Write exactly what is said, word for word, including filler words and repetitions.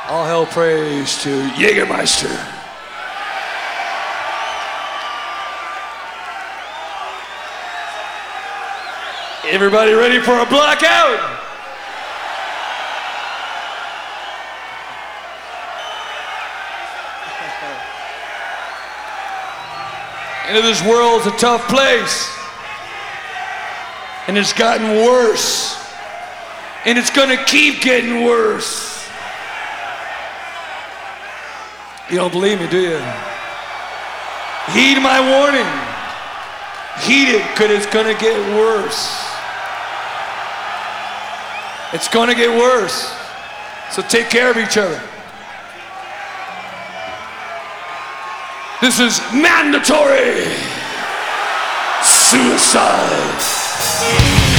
All hell praise to Jägermeister. Everybody ready for a blackout? Into this world's a tough place, and it's gotten worse, and it's gonna keep getting worse. You don't believe me, do you? Heed my warning. Heed it, because it's gonna get worse. It's gonna get worse. So take care of each other. This is mandatory suicide.